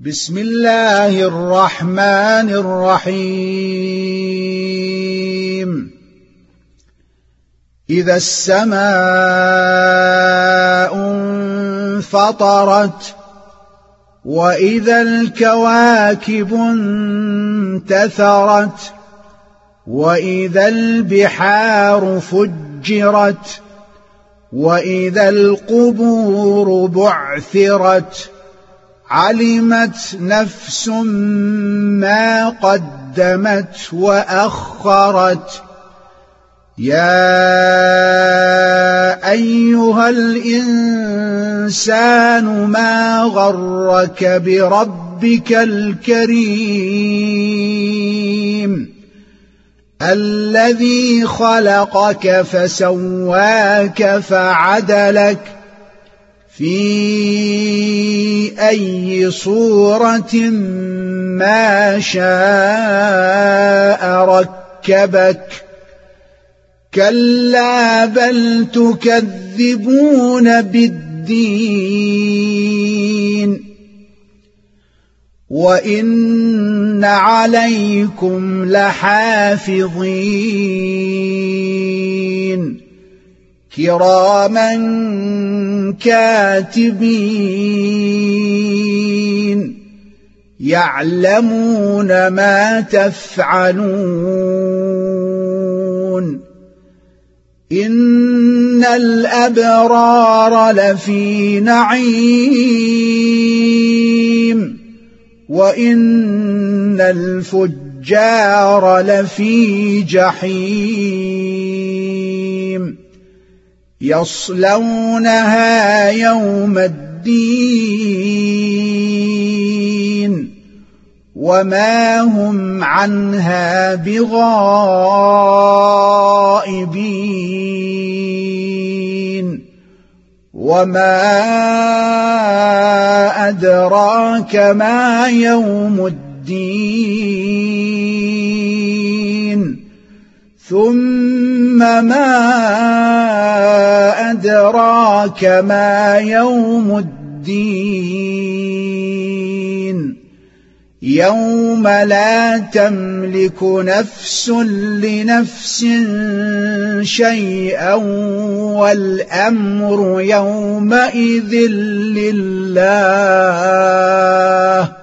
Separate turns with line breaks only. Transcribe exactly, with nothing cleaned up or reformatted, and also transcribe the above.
بسم الله الرحمن الرحيم إذا السماء انفطرت وإذا الكواكب انتثرت وإذا البحار فجرت وإذا القبور بعثرت علمت نفس ما قدمت وأخرت يا أيها الإنسان ما غرك بربك الكريم الذي خلقك فسواك فعدلك في أي صورة ما شاء ركبك كلا بل تكذبون بالدين وإن عليكم لحافظين كراما كاتبين يعلمون ما تفعلون إن الأبرار لفي نعيم وإن الفجار لفي جحيم يصلونها يوم الدين وما هم عنها بغائبين وما أدراك ما يوم الدين ثم ما أدراك ما يوم الدين يوم لا تملك نفس لنفس شيئا والأمر يومئذ لله